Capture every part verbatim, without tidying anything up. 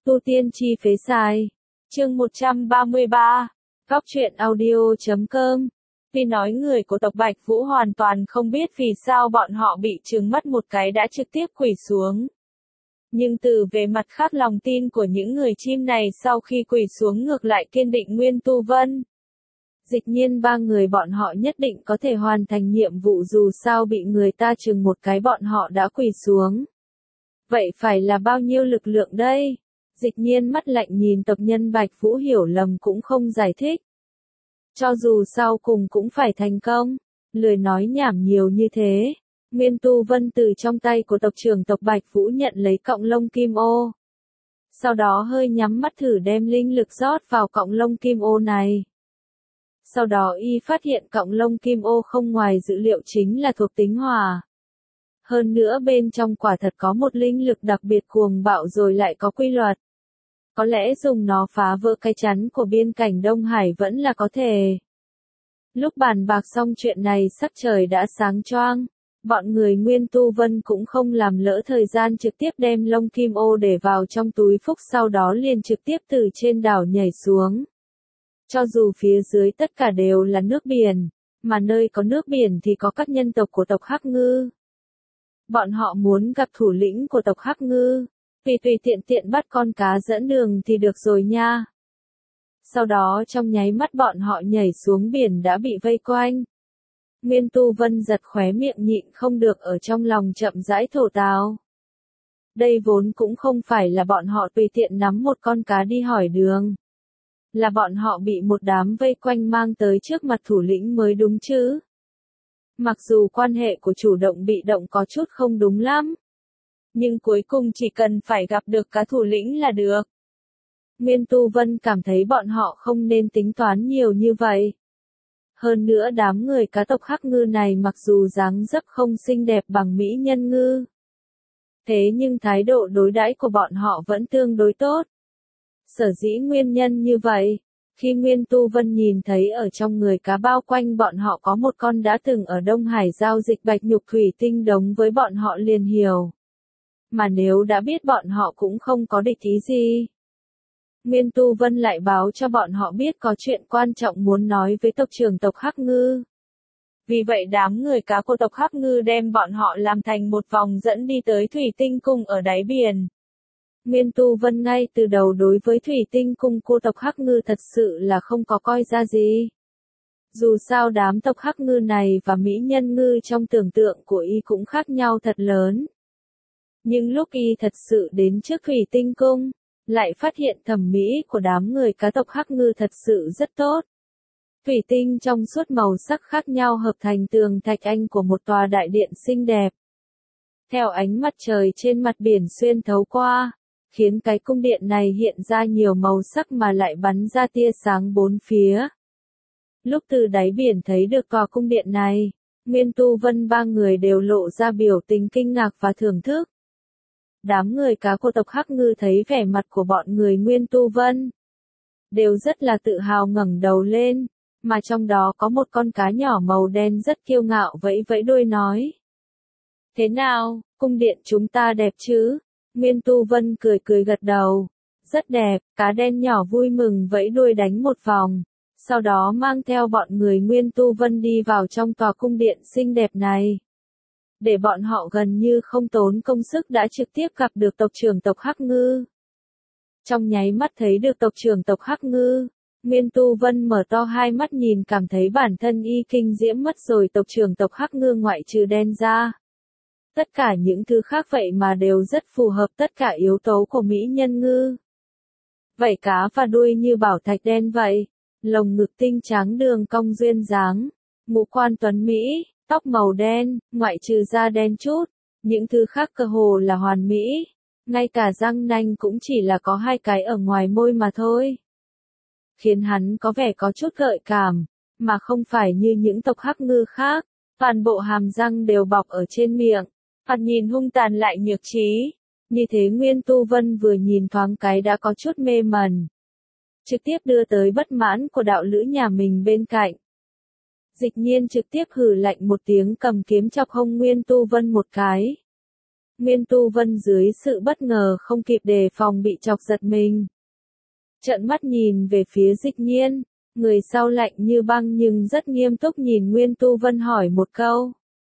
Tu tiên chi phế sai. Chương một trăm ba mươi ba. Góc truyện audio.com. Vì nói người của tộc Bạch Vũ hoàn toàn không biết vì sao bọn họ bị trừng mắt một cái đã trực tiếp quỳ xuống. Nhưng từ về mặt khác lòng tin của những người chim này sau khi quỳ xuống ngược lại kiên định Nguyên Tu Vân. Dịch nhiên ba người bọn họ nhất định có thể hoàn thành nhiệm vụ dù sao bị người ta trừng một cái bọn họ đã quỳ xuống. Vậy phải là bao nhiêu lực lượng đây? Dịch nhiên mắt lạnh nhìn tộc nhân Bạch Vũ hiểu lầm cũng không giải thích. Cho dù sau cùng cũng phải thành công, lười nói nhảm nhiều như thế. Nguyên Tu Vân từ trong tay của tộc trưởng tộc Bạch Vũ nhận lấy cọng lông kim ô. Sau đó hơi nhắm mắt thử đem linh lực rót vào cọng lông kim ô này. Sau đó y phát hiện cọng lông kim ô không ngoài dữ liệu chính là thuộc tính hỏa. Hơn nữa bên trong quả thật có một linh lực đặc biệt cuồng bạo rồi lại có quy luật. Có lẽ dùng nó phá vỡ cái chắn của biên cảnh Đông Hải vẫn là có thể. Lúc bàn bạc xong chuyện này sắc trời đã sáng choang. Bọn người Nguyên Tu Vân cũng không làm lỡ thời gian trực tiếp đem lông kim ô để vào trong túi phúc sau đó liền trực tiếp từ trên đảo nhảy xuống. Cho dù phía dưới tất cả đều là nước biển, mà nơi có nước biển thì có các nhân tộc của tộc Hắc Ngư. Bọn họ muốn gặp thủ lĩnh của tộc Hắc Ngư, vì tùy tiện tiện bắt con cá dẫn đường thì được rồi nha. Sau đó trong nháy mắt bọn họ nhảy xuống biển đã bị vây quanh. Nguyên Tu Vân giật khóe miệng nhịn không được ở trong lòng chậm rãi thổ tào. Đây vốn cũng không phải là bọn họ tùy tiện nắm một con cá đi hỏi đường. Là bọn họ bị một đám vây quanh mang tới trước mặt thủ lĩnh mới đúng chứ. Mặc dù quan hệ của chủ động bị động có chút không đúng lắm. Nhưng cuối cùng chỉ cần phải gặp được cá thủ lĩnh là được. Nguyên Tu Vân cảm thấy bọn họ không nên tính toán nhiều như vậy. Hơn nữa đám người cá tộc Hắc Ngư này mặc dù dáng dấp không xinh đẹp bằng mỹ nhân ngư. Thế nhưng thái độ đối đãi của bọn họ vẫn tương đối tốt. Sở dĩ nguyên nhân như vậy, khi Nguyên Tu Vân nhìn thấy ở trong người cá bao quanh bọn họ có một con đã từng ở Đông Hải giao dịch bạch nhục thủy tinh đống với bọn họ liền hiểu. Mà nếu đã biết bọn họ cũng không có địch ý gì. Nguyên Tu Vân lại báo cho bọn họ biết có chuyện quan trọng muốn nói với tộc trưởng tộc Hắc Ngư. Vì vậy đám người cá của tộc Hắc Ngư đem bọn họ làm thành một vòng dẫn đi tới thủy tinh cung ở đáy biển. Nguyên Tu Vân ngay từ đầu đối với thủy tinh cung của tộc Hắc Ngư thật sự là không có coi ra gì. Dù sao đám tộc Hắc Ngư này và mỹ nhân ngư trong tưởng tượng của y cũng khác nhau thật lớn. Nhưng lúc y thật sự đến trước thủy tinh cung, lại phát hiện thẩm mỹ của đám người cá tộc Hắc Ngư thật sự rất tốt. Thủy tinh trong suốt màu sắc khác nhau hợp thành tường thạch anh của một tòa đại điện xinh đẹp. Theo ánh mặt trời trên mặt biển xuyên thấu qua, khiến cái cung điện này hiện ra nhiều màu sắc mà lại bắn ra tia sáng bốn phía. Lúc từ đáy biển thấy được tòa cung điện này, Nguyên Tu Vân ba người đều lộ ra biểu tình kinh ngạc và thưởng thức. Đám người cá của tộc Hắc Ngư thấy vẻ mặt của bọn người Nguyên Tu Vân, đều rất là tự hào ngẩng đầu lên, mà trong đó có một con cá nhỏ màu đen rất kiêu ngạo vẫy vẫy đuôi nói. Thế nào, cung điện chúng ta đẹp chứ? Nguyên Tu Vân cười cười gật đầu. Rất đẹp, cá đen nhỏ vui mừng vẫy đuôi đánh một vòng. Sau đó mang theo bọn người Nguyên Tu Vân đi vào trong tòa cung điện xinh đẹp này. Để bọn họ gần như không tốn công sức đã trực tiếp gặp được tộc trưởng tộc Hắc Ngư. Trong nháy mắt thấy được tộc trưởng tộc Hắc Ngư, Nguyên Tu Vân mở to hai mắt nhìn cảm thấy bản thân y kinh diễm mất rồi tộc trưởng tộc Hắc Ngư ngoại trừ đen ra. Tất cả những thứ khác vậy mà đều rất phù hợp tất cả yếu tố của mỹ nhân ngư. Vảy cá và đuôi như bảo thạch đen vậy, lồng ngực tinh trắng đường cong duyên dáng, ngũ quan tuấn mỹ, tóc màu đen, ngoại trừ da đen chút, những thứ khác cơ hồ là hoàn mỹ, ngay cả răng nanh cũng chỉ là có hai cái ở ngoài môi mà thôi. Khiến hắn có vẻ có chút gợi cảm, mà không phải như những tộc Hắc Ngư khác, toàn bộ hàm răng đều bọc ở trên miệng. Thoạt nhìn hung tàn lại nhược trí. Như thế Nguyên Tu Vân vừa nhìn thoáng cái đã có chút mê mẩn. Trực tiếp đưa tới bất mãn của đạo lữ nhà mình bên cạnh. Dịch nhiên trực tiếp hừ lạnh một tiếng cầm kiếm chọc hông Nguyên Tu Vân một cái. Nguyên Tu Vân dưới sự bất ngờ không kịp đề phòng bị chọc giật mình. Trợn mắt nhìn về phía Dịch Nhiên, người sau lạnh như băng nhưng rất nghiêm túc nhìn Nguyên Tu Vân hỏi một câu.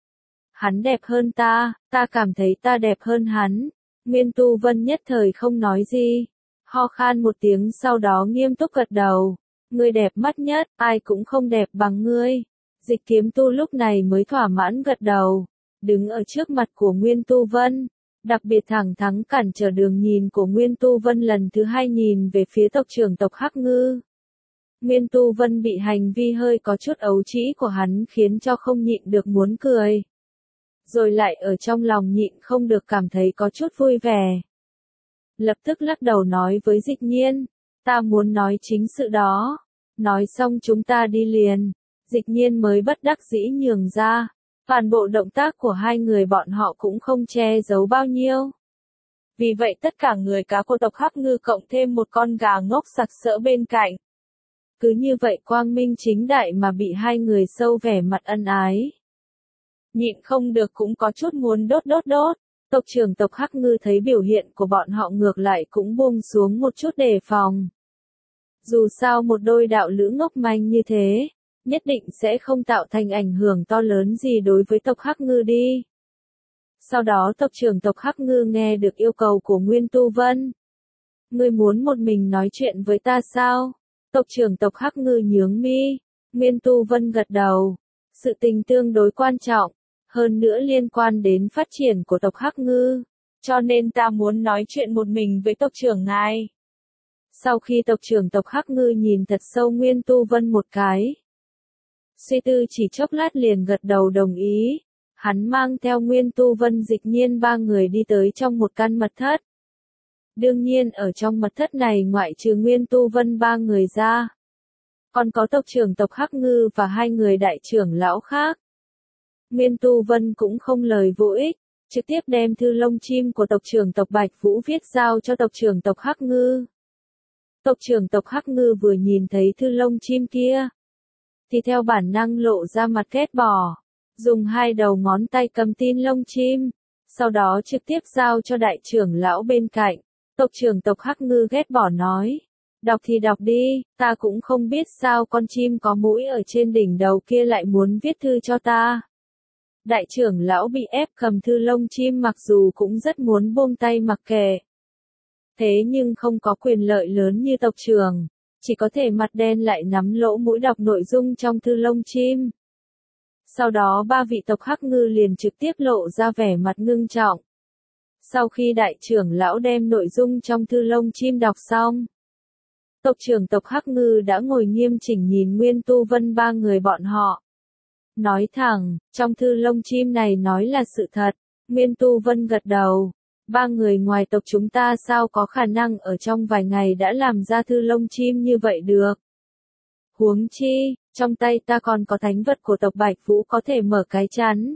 Hắn đẹp hơn ta, ta cảm thấy ta đẹp hơn hắn. Nguyên Tu Vân nhất thời không nói gì, ho khan một tiếng sau đó nghiêm túc gật đầu. Ngươi đẹp mắt nhất, ai cũng không đẹp bằng ngươi. Dịch Kiếm Tu lúc này mới thỏa mãn gật đầu, đứng ở trước mặt của Nguyên Tu Vân, đặc biệt thẳng thắn cản trở đường nhìn của Nguyên Tu Vân lần thứ hai nhìn về phía tộc trưởng tộc Hắc Ngư. Nguyên Tu Vân bị hành vi hơi có chút ấu trĩ của hắn khiến cho không nhịn được muốn cười. Rồi lại ở trong lòng nhịn không được cảm thấy có chút vui vẻ. Lập tức lắc đầu nói với Dịch Nhiên, ta muốn nói chính sự đó. Nói xong chúng ta đi liền. Dịch Nhiên mới bất đắc dĩ nhường ra. Toàn bộ động tác của hai người bọn họ cũng không che giấu bao nhiêu. Vì vậy tất cả người cá của tộc Hắc Ngư cộng thêm một con gà ngốc sặc sỡ bên cạnh. Cứ như vậy quang minh chính đại mà bị hai người sâu vẻ mặt ân ái. Nhịn không được cũng có chút muốn đốt đốt đốt. Tộc trưởng tộc Hắc Ngư thấy biểu hiện của bọn họ ngược lại cũng buông xuống một chút đề phòng. Dù sao một đôi đạo lữ ngốc manh như thế, nhất định sẽ không tạo thành ảnh hưởng to lớn gì đối với tộc Hắc Ngư đi. Sau đó tộc trưởng tộc Hắc Ngư nghe được yêu cầu của Nguyên Tu Vân. Ngươi muốn một mình nói chuyện với ta sao? Tộc trưởng tộc Hắc Ngư nhướng mi. Nguyên Tu Vân gật đầu. Sự tình tương đối quan trọng, hơn nữa liên quan đến phát triển của tộc Hắc Ngư, cho nên ta muốn nói chuyện một mình với tộc trưởng ngài. Sau khi tộc trưởng tộc Hắc Ngư nhìn thật sâu Nguyên Tu Vân một cái, suy tư chỉ chốc lát liền gật đầu đồng ý. Hắn mang theo Nguyên Tu Vân Dịch Nhiên ba người đi tới trong một căn mật thất. Đương nhiên ở trong mật thất này ngoại trừ Nguyên Tu Vân ba người ra, còn có tộc trưởng tộc Hắc Ngư và hai người đại trưởng lão khác. Nguyên Tu Vân cũng không lời vô ích, trực tiếp đem thư lông chim của tộc trưởng tộc Bạch Vũ viết giao cho tộc trưởng tộc Hắc Ngư. Tộc trưởng tộc Hắc Ngư vừa nhìn thấy thư lông chim kia, thì theo bản năng lộ ra mặt ghét bỏ, dùng hai đầu ngón tay cầm tin lông chim, sau đó trực tiếp giao cho đại trưởng lão bên cạnh. Tộc trưởng tộc Hắc Ngư ghét bỏ nói, đọc thì đọc đi, ta cũng không biết sao con chim có mũi ở trên đỉnh đầu kia lại muốn viết thư cho ta. Đại trưởng lão bị ép cầm thư lông chim mặc dù cũng rất muốn buông tay mặc kệ. Thế nhưng không có quyền lợi lớn như tộc trưởng, chỉ có thể mặt đen lại nắm lỗ mũi đọc nội dung trong thư lông chim. Sau đó ba vị tộc Hắc Ngư liền trực tiếp lộ ra vẻ mặt ngưng trọng. Sau khi đại trưởng lão đem nội dung trong thư lông chim đọc xong, tộc trưởng tộc Hắc Ngư đã ngồi nghiêm chỉnh nhìn Nguyên Tu Vân ba người bọn họ. Nói thẳng, trong thư lông chim này nói là sự thật. Nguyên Tu Vân gật đầu. Ba người ngoài tộc chúng ta sao có khả năng ở trong vài ngày đã làm ra thư lông chim như vậy được. Huống chi, trong tay ta còn có thánh vật của tộc Bạch Vũ có thể mở cái chắn.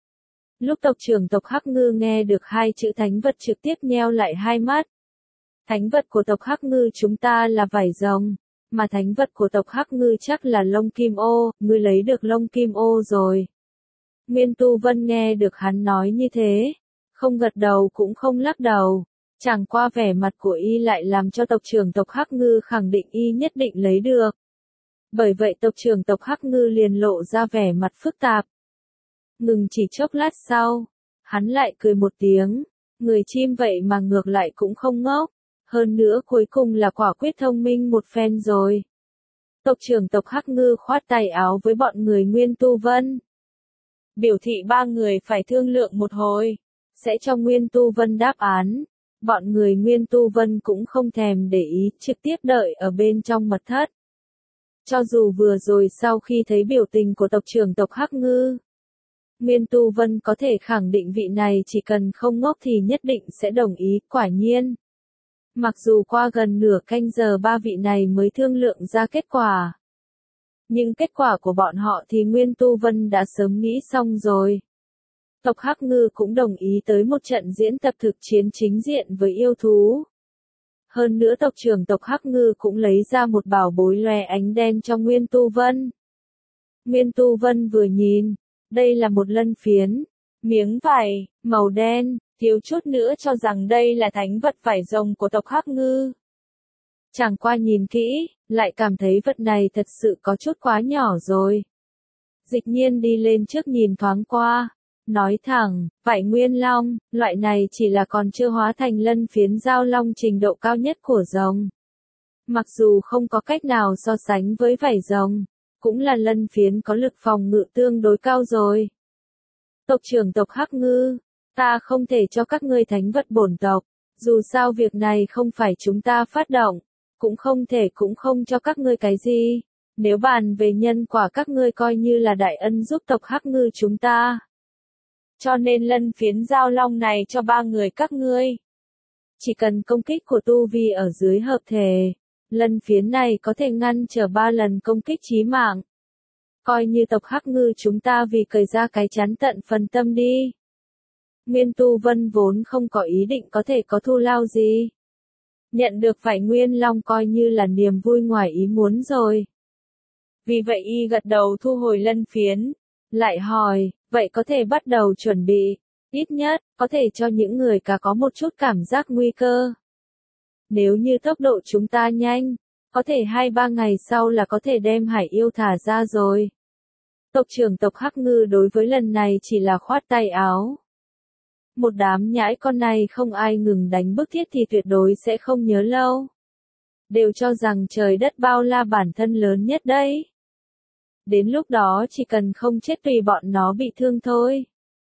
Lúc tộc trưởng tộc Hắc Ngư nghe được hai chữ thánh vật trực tiếp nheo lại hai mắt. Thánh vật của tộc Hắc Ngư chúng ta là vảy rồng, mà thánh vật của tộc Hắc Ngư chắc là lông kim ô, ngươi lấy được lông kim ô rồi. Nguyên Tu Vân nghe được hắn nói như thế, không gật đầu cũng không lắc đầu, chẳng qua vẻ mặt của y lại làm cho tộc trưởng tộc Hắc Ngư khẳng định y nhất định lấy được. Bởi vậy tộc trưởng tộc Hắc Ngư liền lộ ra vẻ mặt phức tạp. Ngừng chỉ chốc lát sau, hắn lại cười một tiếng, người chim vậy mà ngược lại cũng không ngốc, hơn nữa cuối cùng là quả quyết thông minh một phen rồi. Tộc trưởng tộc Hắc Ngư khoát tay áo với bọn người Nguyên Tu Vân. Biểu thị ba người phải thương lượng một hồi, sẽ cho Nguyên Tu Vân đáp án. Bọn người Nguyên Tu Vân cũng không thèm để ý, trực tiếp đợi ở bên trong mật thất. Cho dù vừa rồi sau khi thấy biểu tình của tộc trưởng tộc Hắc Ngư, Nguyên Tu Vân có thể khẳng định vị này chỉ cần không ngốc thì nhất định sẽ đồng ý, quả nhiên. Mặc dù qua gần nửa canh giờ ba vị này mới thương lượng ra kết quả, nhưng kết quả của bọn họ thì Nguyên Tu Vân đã sớm nghĩ xong rồi. Tộc Hắc Ngư cũng đồng ý tới một trận diễn tập thực chiến chính diện với yêu thú. Hơn nữa tộc trưởng tộc Hắc Ngư cũng lấy ra một bảo bối lóe ánh đen cho Nguyên Tu Vân. Nguyên Tu Vân vừa nhìn, đây là một lân phiến, miếng vải, màu đen, thiếu chút nữa cho rằng đây là thánh vật vải rồng của tộc Hắc Ngư. Chẳng qua nhìn kỹ, lại cảm thấy vật này thật sự có chút quá nhỏ rồi. Dịch nhiên đi lên trước nhìn thoáng qua, nói thẳng, vải nguyên long, loại này chỉ là còn chưa hóa thành lân phiến giao long trình độ cao nhất của rồng. Mặc dù không có cách nào so sánh với vảy rồng, cũng là lân phiến có lực phòng ngự tương đối cao rồi. Tộc trưởng tộc Hắc Ngư, ta không thể cho các ngươi thánh vật bổn tộc, dù sao việc này không phải chúng ta phát động, cũng không thể cũng không cho các ngươi cái gì. Nếu bàn về nhân quả các ngươi coi như là đại ân giúp tộc Hắc Ngư chúng ta. Cho nên lân phiến giao long này cho ba người các ngươi. Chỉ cần công kích của tu vi ở dưới hợp thể, lân phiến này có thể ngăn trở ba lần công kích chí mạng. Coi như tộc Hắc Ngư chúng ta vì cởi ra cái chắn tận phần tâm đi. Nguyên Tu Vân vốn không có ý định có thể có thù lao gì. Nhận được vải nguyên long coi như là niềm vui ngoài ý muốn rồi. Vì vậy y gật đầu thu hồi lân phiến, lại hỏi, vậy có thể bắt đầu chuẩn bị, ít nhất, có thể cho những người cả có một chút cảm giác nguy cơ. Nếu như tốc độ chúng ta nhanh, có thể hai ba ngày sau là có thể đem hải yêu thả ra rồi. Tộc trưởng tộc Hắc Ngư đối với lần này chỉ là khoát tay áo. Một đám nhãi con này không ai ngừng đánh bức thiết thì tuyệt đối sẽ không nhớ lâu. Đều cho rằng trời đất bao la bản thân lớn nhất đấy. Đến lúc đó chỉ cần không chết tùy bọn nó bị thương thôi.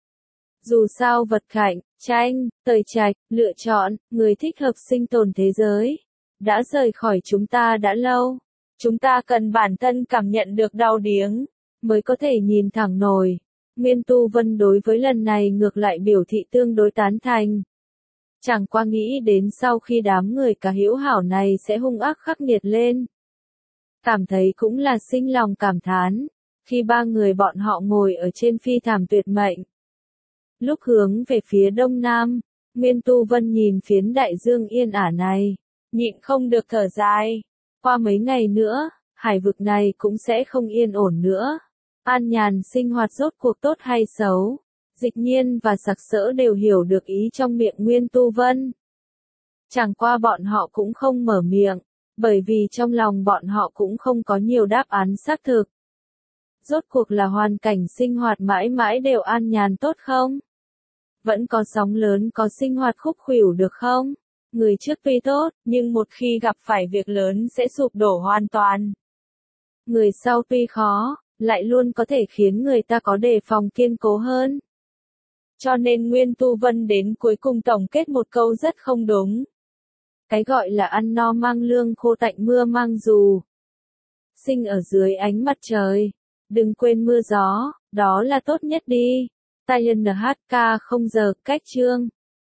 Dù sao vật cạnh, tranh, tời trạch, lựa chọn, người thích hợp sinh tồn thế giới, đã rời khỏi chúng ta đã lâu. Chúng ta cần bản thân cảm nhận được đau điếng, mới có thể nhìn thẳng nổi. Nguyên Tu Vân đối với lần này ngược lại biểu thị tương đối tán thành. Chẳng qua nghĩ đến sau khi đám người cả hữu hảo này sẽ hung ác khắc nghiệt lên. Cảm thấy cũng là sinh lòng cảm thán, khi ba người bọn họ ngồi ở trên phi thảm tuyệt mệnh. Lúc hướng về phía đông nam, Nguyên Tu Vân nhìn phiến đại dương yên ả này, nhịn không được thở dài. Qua mấy ngày nữa, hải vực này cũng sẽ không yên ổn nữa. An nhàn sinh hoạt rốt cuộc tốt hay xấu, Dịch Nhiên và Sặc Sỡ đều hiểu được ý trong miệng Nguyên Tu Vân. Chẳng qua bọn họ cũng không mở miệng, bởi vì trong lòng bọn họ cũng không có nhiều đáp án xác thực. Rốt cuộc là hoàn cảnh sinh hoạt mãi mãi đều an nhàn tốt không? Vẫn có sóng lớn có sinh hoạt khúc khuỷu được không? Người trước tuy tốt, nhưng một khi gặp phải việc lớn sẽ sụp đổ hoàn toàn. Người sau tuy khó, lại luôn có thể khiến người ta có đề phòng kiên cố hơn. Cho nên Nguyên Tu Vân đến cuối cùng tổng kết một câu rất không đúng. Cái gọi là ăn no mang lương khô tạnh mưa mang dù. Sinh ở dưới ánh mặt trời, đừng quên mưa gió, đó là tốt nhất đi. Tài nhân en hát ca không giờ cách chương.